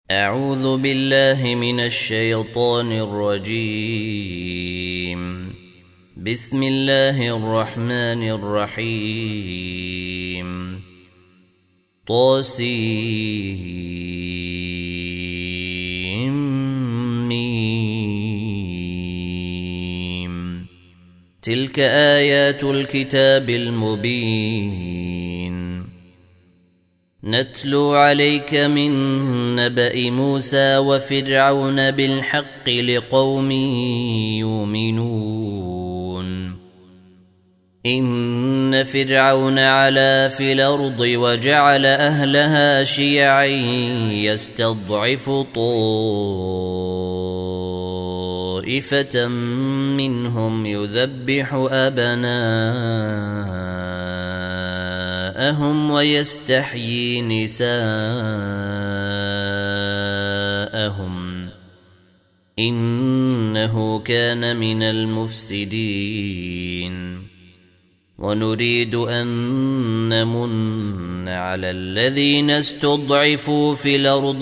أعوذ بالله من الشيطان الرجيم. بسم الله الرحمن الرحيم. طاسيم. تلك آيات الكتاب المبين. نتلو عليك من نبأ موسى وفرعون بالحق لقوم يؤمنون. إن فرعون علا في الأرض وجعل أهلها شيعا يستضعف طائفة منهم يذبح أبناءهم ويستحيي نساءهم إنه كان من المفسدين. ونريد أن نمن على الذين استضعفوا في الأرض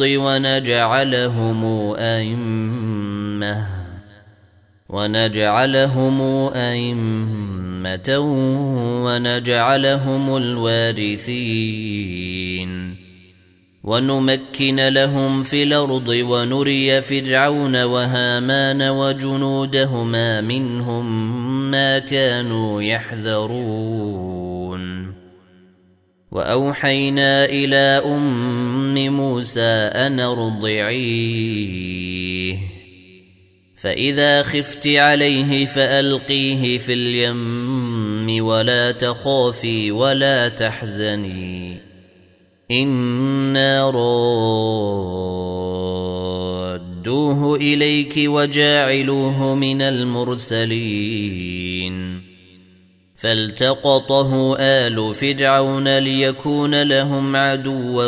ونجعلهم أئمة ونجعلهم الوارثين. ونمكن لهم في الأرض ونري فرعون وهامان وجنودهما منهم ما كانوا يحذرون. وأوحينا إلى أم موسى أن ارضعيه، فإذا خفت عليه فألقيه في اليم ولا تخافي ولا تحزني إنا رادوه إليك وجاعلوه من المرسلين. فالتقطه آل فرعون ليكون لهم عدوا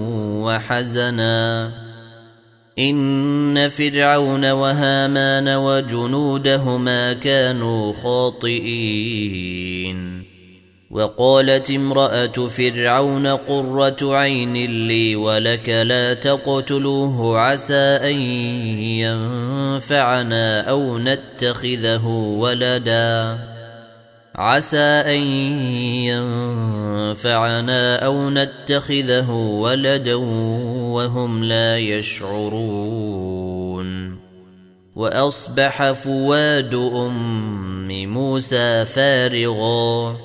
وحزنا إن فرعون وهامان وجنودهما كانوا خاطئين. وقالت امرأة فرعون قرة عين لي ولك لا تقتلوه عسى أن ينفعنا أو نتخذه ولدا وهم لا يشعرون. وأصبح فؤاد أم موسى فارغا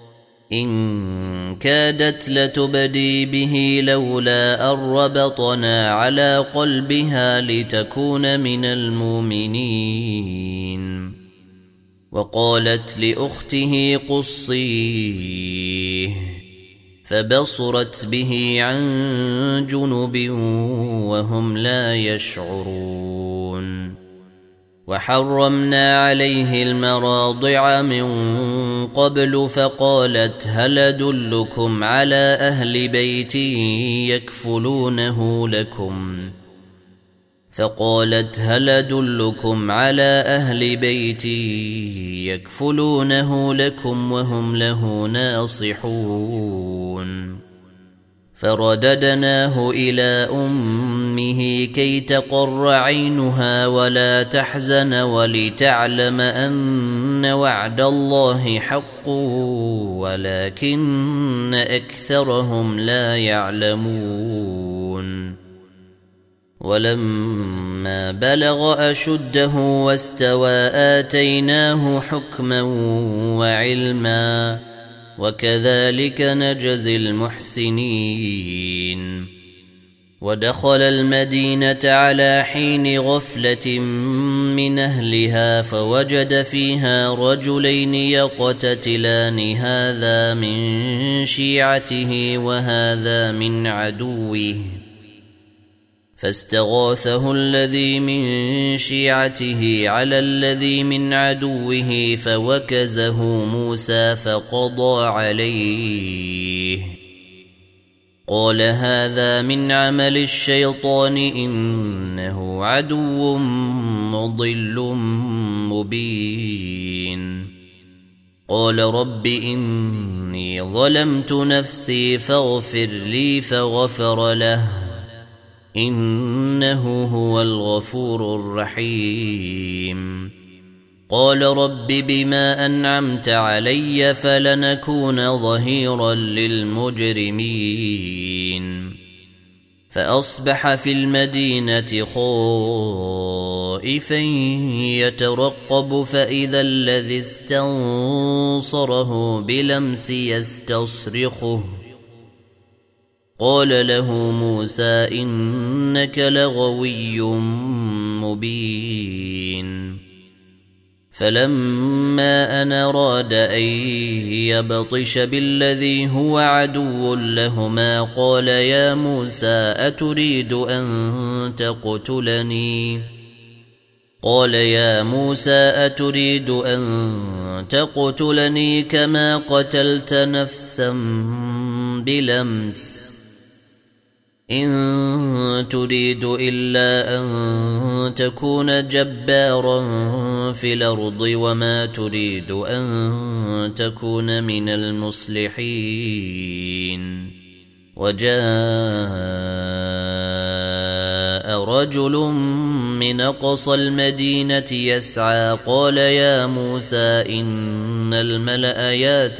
إن كادت لتبدي به لولا أن ربطنا على قلبها لتكون من المؤمنين. وقالت لأخته قصيه فبصرت به عن جنب وهم لا يشعرون. وحرمنا عليه المراضع من قبل فقالت هل أدلكم على أهل بيت يكفلونه لكم وهم له ناصحون. فرددناه إلى أمه كي تقر عينها ولا تحزن ولتعلم أن وعد الله حق ولكن أكثرهم لا يعلمون. ولما بلغ أشده واستوى آتيناه حكما وعلما وكذلك نجزي المحسنين. ودخل المدينة على حين غفلة من أهلها فوجد فيها رجلين يقتتلان هذا من شيعته وهذا من عدوه، فاستغاثه الذي من شيعته على الذي من عدوه فوكزه موسى فقضى عليه. قال هذا من عمل الشيطان إنه عدو مضل مبين. قال رب إني ظلمت نفسي فاغفر لي فغفر له إنه هو الغفور الرحيم قال رب بما أنعمت علي فلنكون ظهيرا للمجرمين فأصبح في المدينة خائفا يترقب فإذا الذي استنصره بلمس يستصرخه قال له موسى إنك لغوي مبين فلما أن أراد أن يبطش بالذي هو عدو لهما قال يا موسى أتريد أن تقتلني كما قتلت نفسا بلمس إن تريد إلا أن تكون جبارا في الأرض وما تريد أن تكون من المصلحين وجاء رجل من أقصى المدينة يسعى قال يا موسى إن الملأ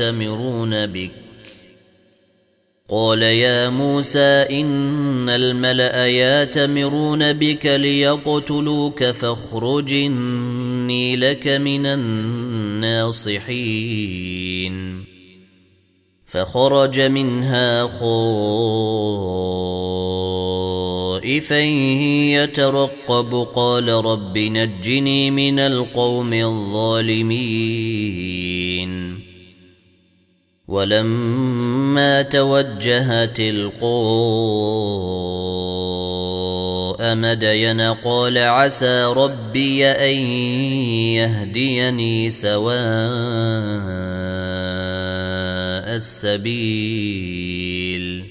يأتمرون بك ليقتلوك فاخرج إني لك من الناصحين فخرج منها خائفا يترقب قال رب نجني من القوم الظالمين ولما توجه تلقاء مدين قال عسى ربي أن يهديني سواء السبيل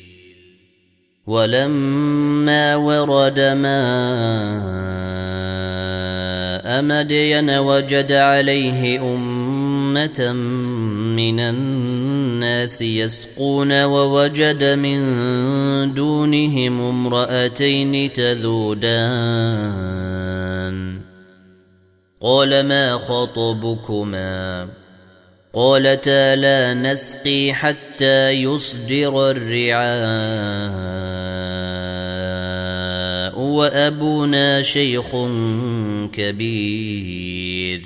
ولما ورد ماء مدين وجد عليه أمة من الناس يسقون ووجد من دونهم امرأتين تذودان قال ما خطبكما قالتا لا نسقي حتى يصدر الرعاء وأبونا شيخ كبير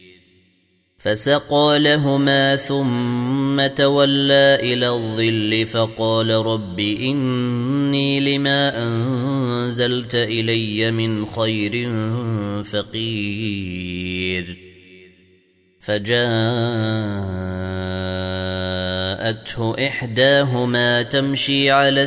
فسقى لهما ثم تولى إلى الظل فقال رب إني لما أنزلت إلي من خير فقير فجاءته إحداهما تمشي على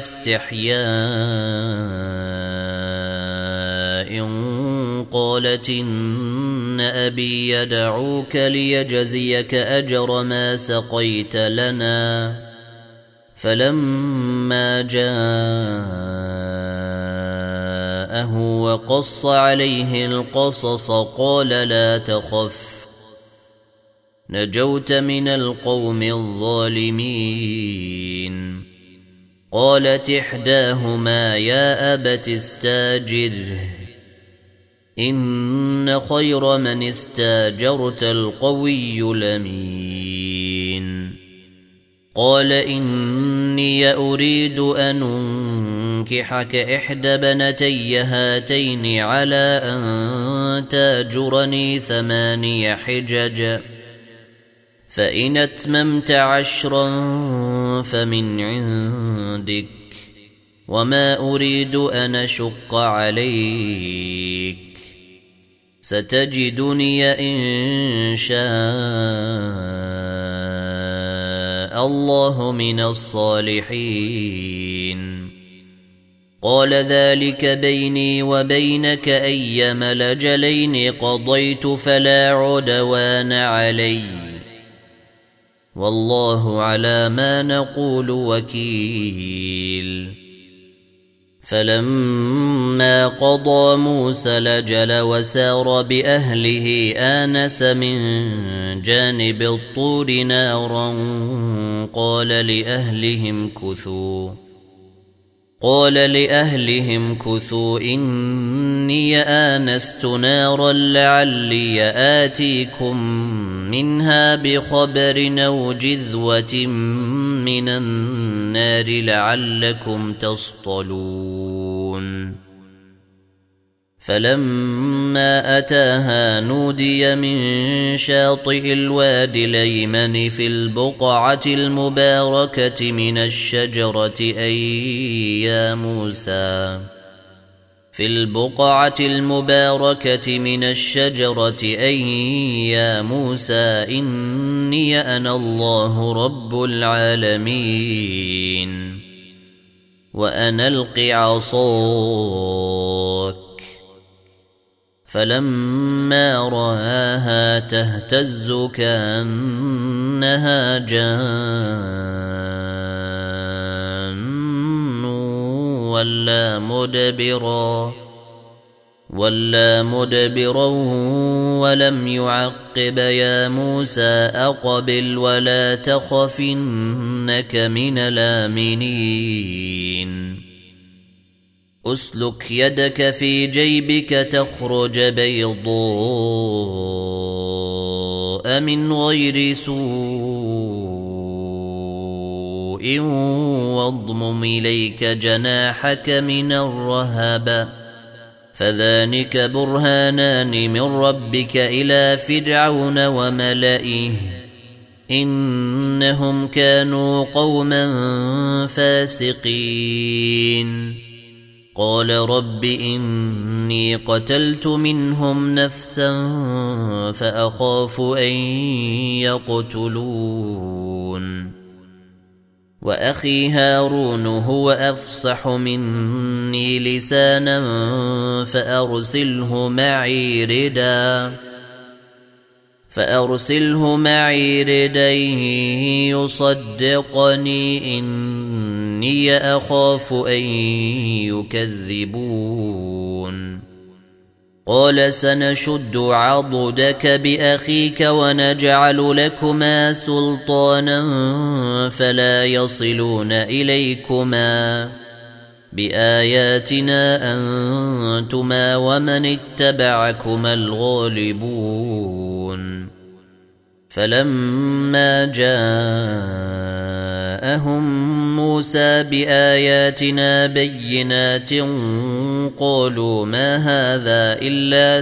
استحياء قالت إن أبي يدعوك ليجزيك أجر ما سقيت لنا فلما جاءه وقص عليه القصص قال لا تخف نجوت من القوم الظالمين قالت إحداهما يا أبت استاجره إن خير من استاجرت القوي الأمين قال إني أريد أن أنكحك إحدى بنتي هاتين على أن تاجرني 8 حجج فإن أتممت 10 فمن عندك وما أريد أن أشق عليك ستجدني إن شاء الله من الصالحين قال ذلك بيني وبينك أيما الأجلين قضيت فلا عدوان علي والله على ما نقول وكيل فلما قضى موسى الأجل وسار بأهله آنس من جانب الطور نارا قال قال لأهلهم كثوا إني آنست نارا لعلي آتيكم منها بخبر أو جذوة من النار لعلكم تصطلون فلما أتاها نودي من شاطئ الوادي الأيمن في البقعة المباركة من الشجرة أي يا موسى إني أنا الله رب العالمين وأنا ألق عصاك فلما رآها تهتز كأنها جان ولا مدبرا ولم يعقب يا موسى أقبل ولا تخف إنك من الآمنين أسلك يدك في جيبك تخرج بيضاء من غير سوء واضمم إليك جناحك من الرهب فذلك برهانان من ربك إلى فرعون وملئه إنهم كانوا قوما فاسقين قال رب إني قتلت منهم نفسا فأخاف أن يقتلون وأخي هارون هو أفصح مني لسانا فأرسله معي ردا يصدقني إني أخاف أن يكذبون قال سنشد عضدك بأخيك ونجعل لكما سلطانا فلا يصلون إليكما بآياتنا أنتما ومن اتبعكما الغالبون فلما جاءهم موسى بآياتنا بينات قالوا ما هذا إلا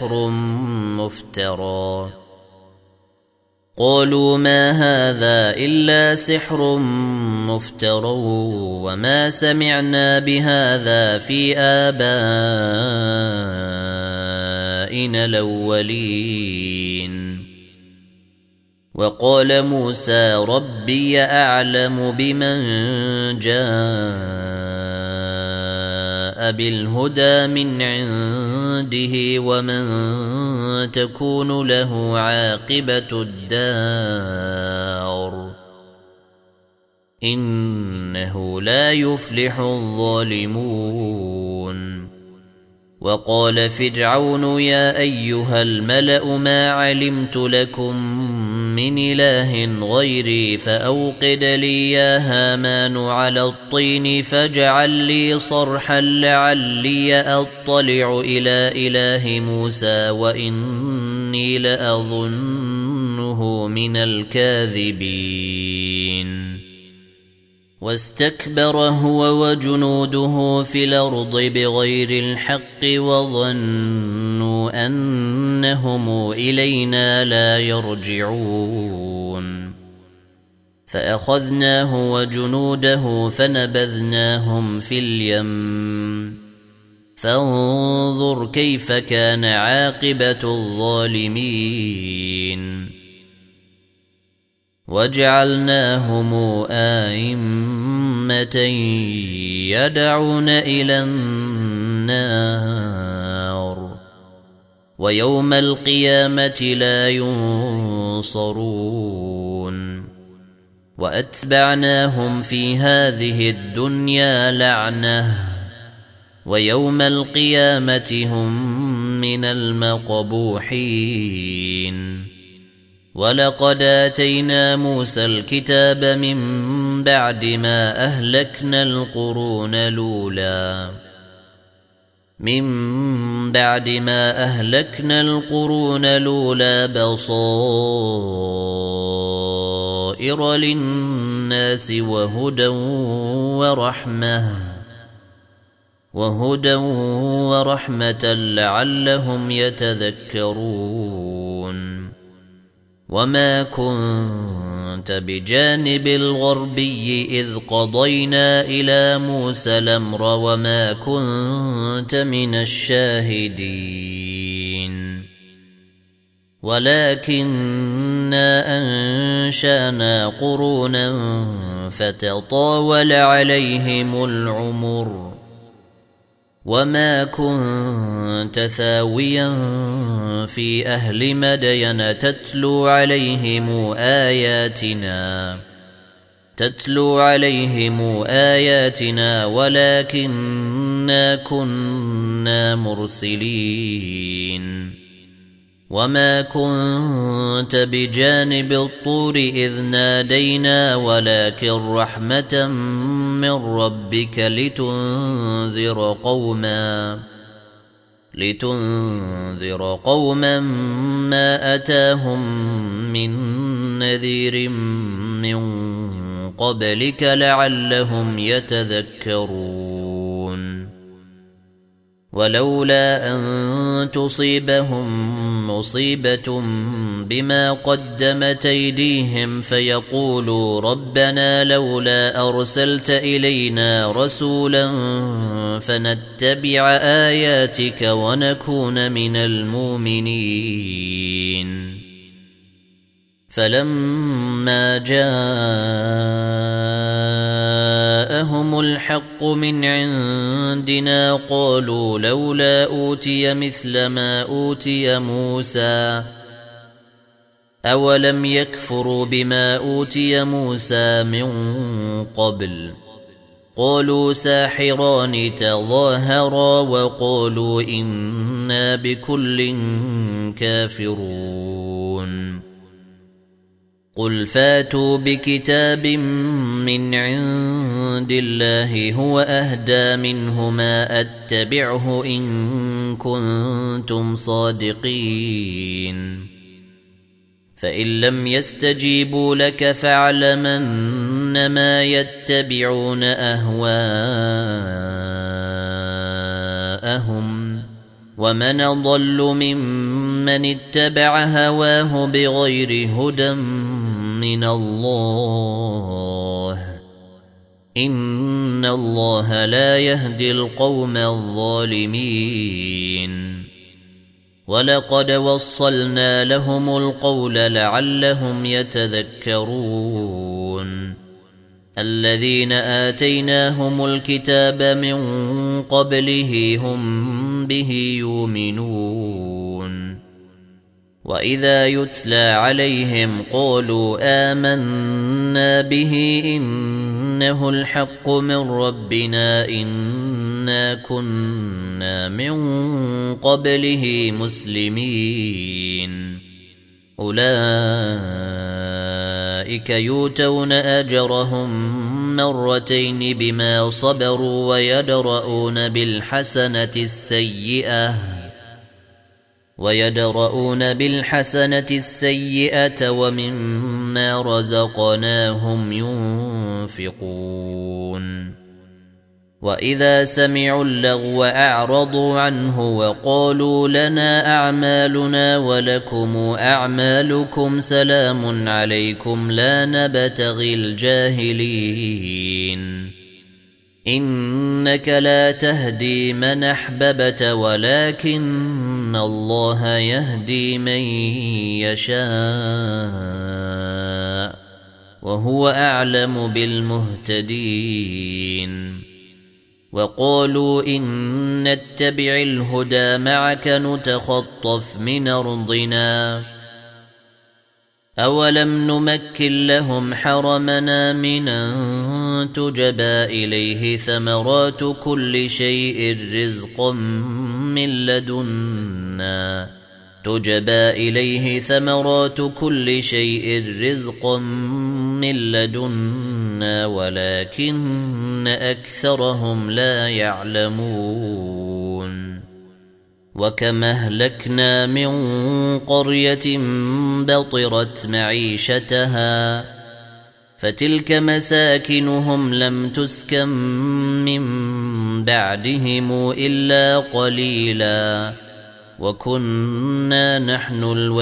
سحر مفترى وما سمعنا بهذا في آبائنا الأولين وقال موسى ربي أعلم بمن جاء بالهدى من عنده ومن تكون له عاقبة الدار إنه لا يفلح الظالمون وقال فرعون يا أيها الملأ ما علمت لكم من إله غيري فأوقد لي يا هامان على الطين فاجعل لي صرحا لعلي أطلع إلى إله موسى وإني لأظنه من الكاذبين واستكبر هو وجنوده في الأرض بغير الحق وظنوا أنهم إلينا لا يرجعون فأخذناه وجنوده فنبذناهم في اليم فانظر كيف كان عاقبة الظالمين وجعلناهم آئمة يدعون إلى النار ويوم القيامة لا ينصرون وأتبعناهم في هذه الدنيا لعنة ويوم القيامة هم من المقبوحين ولقد آتينا موسى الكتاب من بعد ما أهلكنا القرون الأولى بصائر للناس وهدى ورحمة لعلهم يتذكرون. وما كنت بجانب الغربي إذ قضينا إلى موسى الأمر وما كنت من الشاهدين ولكننا أنشأنا قرونا فتطاول عليهم العمر وما كنت ثاويا في أهل مدين تتلو عليهم آياتنا ولكننا كنا مرسلين. وما كنت بجانب الطور إذ نادينا ولكن رحمة من ربك لتنذر قوما ما أتاهم من نذير من قبلك لعلهم يتذكرون. ولولا أن تصيبهم مصيبة بما قدمت أيديهم فيقولوا ربنا لولا أرسلت إلينا رسولا فنتبع آياتك ونكون من المؤمنين. فلما جاءهم الحق من عندنا قالوا لولا أوتي مثل ما أوتي موسى أولم يكفروا بما أوتي موسى من قبل قالوا ساحران تظاهرا وقالوا إنا بكل كافرون. قل فاتوا بكتاب من عند الله هو أهدى منهما أتبعه إن كنتم صادقين. فإن لم يستجيبوا لك فاعلمن ما يتبعون أهواءهم ومن أضل ممن اتبع هواه بغير هدى من الله إن الله لا يهدي القوم الظالمين. ولقد وصلنا لهم القول لعلهم يتذكرون. الذين آتيناهم الكتاب من قبله هم به يؤمنون. وإذا يتلى عليهم قالوا آمنا به إنه الحق من ربنا إنا كنا من قبله مسلمين. أولئك يؤتون أجرهم مرتين بما صبروا ويدرؤون بالحسنة السيئة ومما رزقناهم ينفقون. وإذا سمعوا اللغو أعرضوا عنه وقالوا لنا أعمالنا ولكم أعمالكم سلام عليكم لا نبتغي الجاهلين. إنك لا تهدي من أحببت ولكن الله يهدي من يشاء وهو أعلم بالمهتدين. وقالوا إن نتبع الهدى معك نتخطف من أرضنا أولم نمكن لهم حرمنا من أن تجبى إليه ثمرات كل شيء رزقا من لدنا منا ولكن أكثرهم لا يعلمون وكم أهلكنا من قرية بطرت معيشتها فتلك مساكنهم لم تسكن من بعدهم إلا قليلا وكنا نحن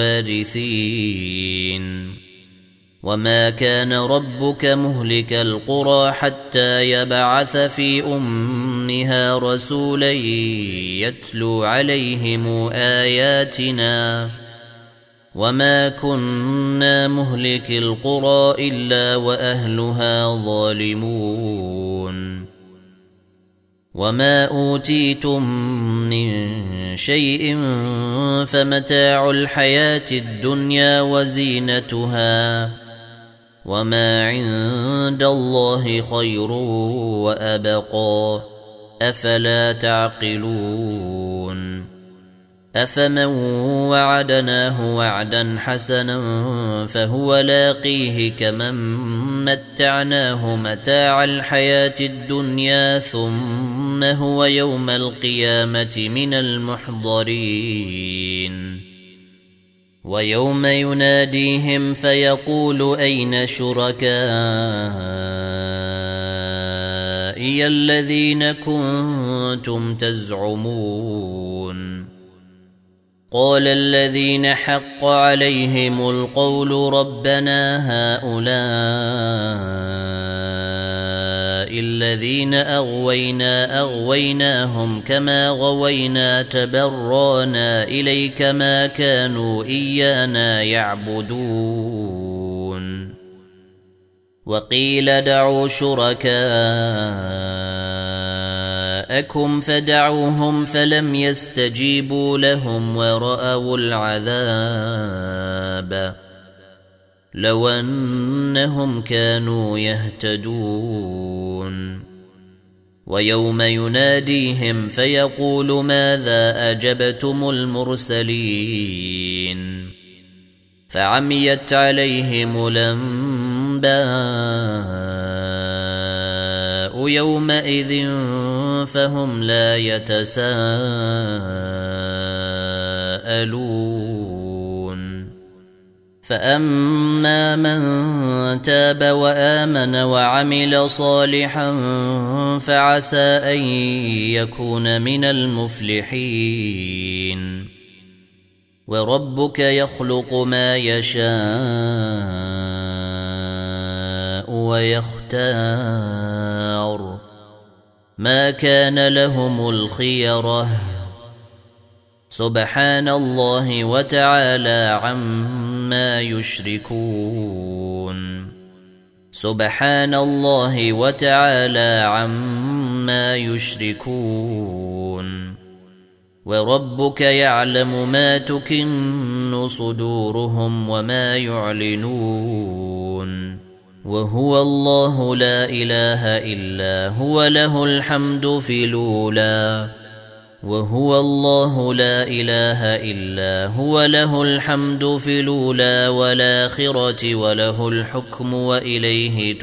الوارثين وما كان ربك مهلك القرى حتى يبعث في أمها رسولا يتلو عليهم آياتنا وما كنا مهلك القرى إلا وأهلها ظالمون وما أوتيتم من شيء فمتاع الحياة الدنيا وزينتها وما عند الله خير وأبقى أفلا تعقلون أفمن وعدناه وعدا حسنا فهو لاقيه كمن متعناه متاع الحياة الدنيا ثم هو يوم القيامة من المحضرين ويوم يناديهم فيقول أين شركائي الذين كنتم تزعمون قال الذين حق عليهم القول ربنا هؤلاء الذين أغويناهم كما غوينا تبرانا إليك ما كانوا إيانا يعبدون وقيل دعوا شركاءكم فدعوهم فلم يستجيبوا لهم ورأوا العذاب لو أنهم كانوا يهتدون ويوم يناديهم فيقول ماذا أجبتم المرسلين فعميت عليهم الأنباء يومئذ فهم لا يتساءلون فأما من تاب وآمن وعمل صالحا فعسى أن يكون من المفلحين وربك يخلق ما يشاء ويختار ما كان لهم الخيرة سبحان الله وتعالى عما يشركون سبحان الله وتعالى عما يشركون وربك يعلم ما تكن صدورهم وما يعلنون وهو الله لا إله إلا هو له الحمد في الأولى وهو الله لا إله إلا هو له الحمد في الأولى والآخرة وله الحكم وإليه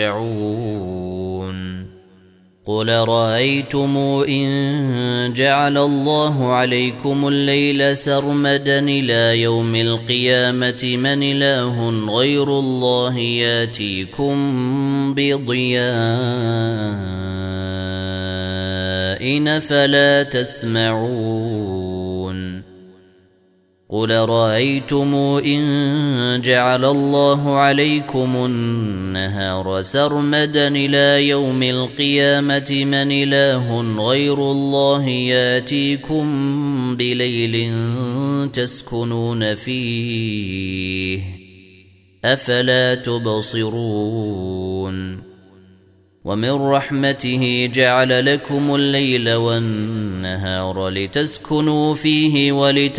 ترجعون قل رأيتم إن جعل الله عليكم الليل سرمدا إلى يوم القيامة من إله غير الله ياتيكم بضياء فلا تسمعون قل رأيتم إن جعل الله عليكم النهار سرمدا إلى يوم القيامة من إله غير الله ياتيكم بليل تسكنون فيه أفلا تبصرون ومن رحمته جعل لكم الليل والنهار لتسكنوا فيه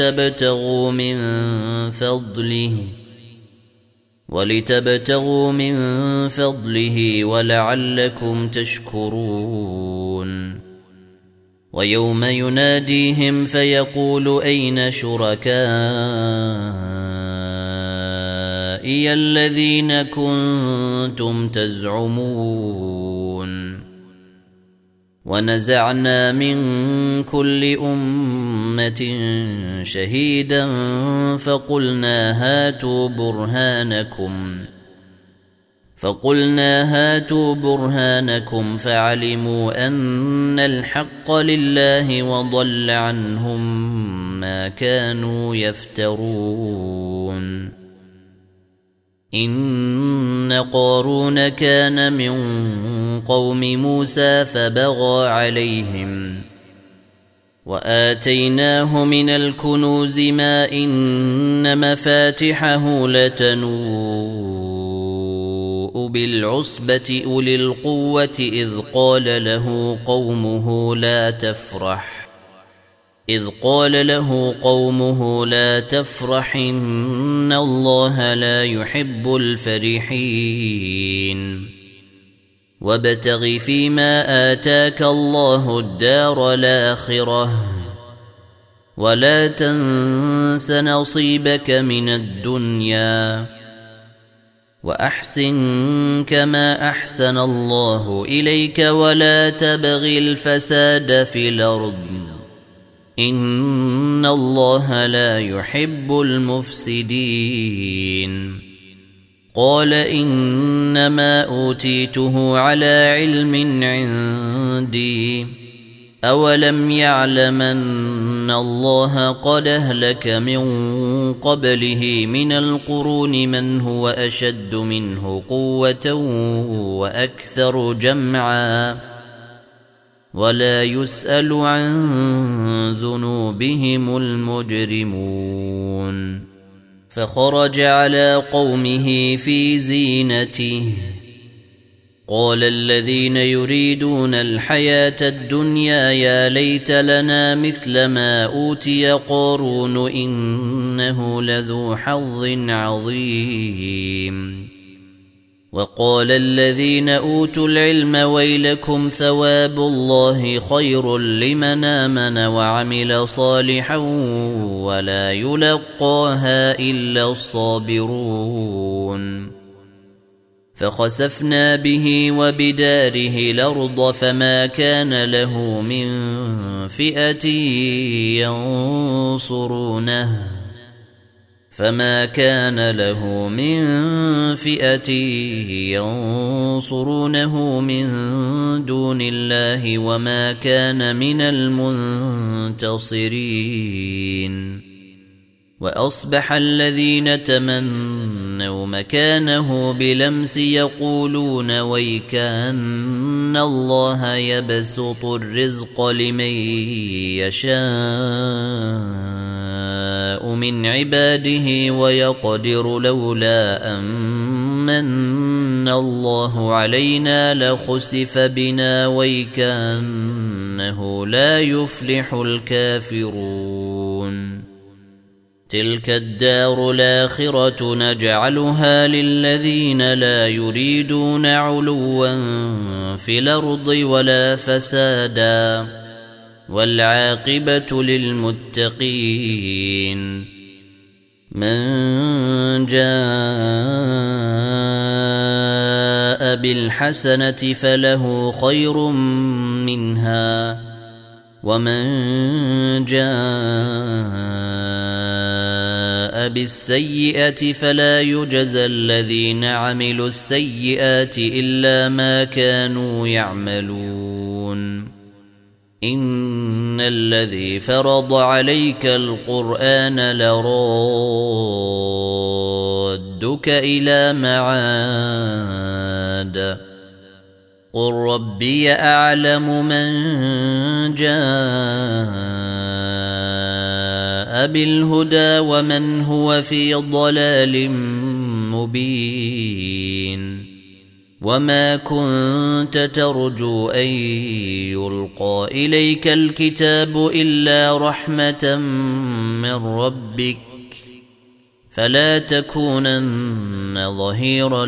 ولتبتغوا من فضله ولعلكم تشكرون ويوم يناديهم فيقول أين شركائي آبائي الذين كنتم تزعمون ونزعنا من كل أمة شهيدا فقلنا هاتوا برهانكم فعلموا أن الحق لله وضل عنهم ما كانوا يفترون إن قارون كان من قوم موسى فبغى عليهم وآتيناه من الكنوز ما إن مفاتحه لتنوء بالعصبة أولي القوة إذ قال له قومه لا تفرح إن الله لا يحب الفرحين وابتغ فيما آتاك الله الدار الآخرة ولا تنس نصيبك من الدنيا وأحسن كما أحسن الله إليك ولا تبغ الفساد في الأرض إن الله لا يحب المفسدين قال إنما أوتيته على علم عندي أولم يعلم أن الله قد أهلك من قبله من القرون من هو أشد منه قوة وأكثر جمعا ولا يسأل عن ذنوبهم المجرمون فخرج على قومه في زينته قال الذين يريدون الحياة الدنيا يا ليت لنا مثل ما أوتي قارون إنه لذو حظ عظيم وقال الذين أوتوا العلم ويلكم ثواب الله خير لمن آمن وعمل صالحا ولا يلقاها إلا الصابرون فخسفنا به وبداره الأرض فما كان له من فئة ينصرونه من دون الله وما كان من المنتصرين وأصبح الذين تمنوا مكانه بلمس يقولون ويكأن الله يبسط الرزق لمن يشاء من عباده ويقدر لولا أمن الله علينا لخسف بنا ويكأنه لا يفلح الكافرون تلك الدار الآخرة نجعلها للذين لا يريدون علوا في الأرض ولا فسادا والعاقبة للمتقين من جاء بالحسنة فله خير منها ومن جاء بالسيئة فلا يجزى الذين عملوا السيئات إلا ما كانوا يعملون إن الذي فرض عليك القرآن لرادك إلى معاد قل ربي أعلم من جاء بالهدى ومن هو في ضلال مبين وما كنت ترجو أن يلقى إليك الكتاب إلا رحمة من ربك فلا تكونن ظهيرا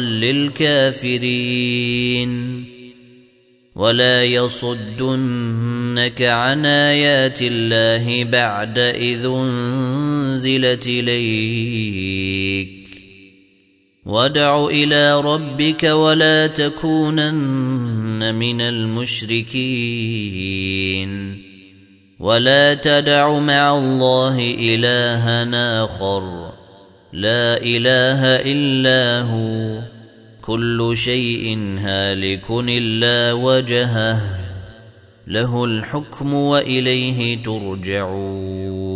للكافرين ولا يصدنك عن آيات الله بعد إذ أنزلت إليك وادع إلى ربك ولا تكونن من المشركين ولا تدع مع الله إلها آخر لا إله إلا هو كل شيء هالك إلا وجهه له الحكم وإليه ترجعون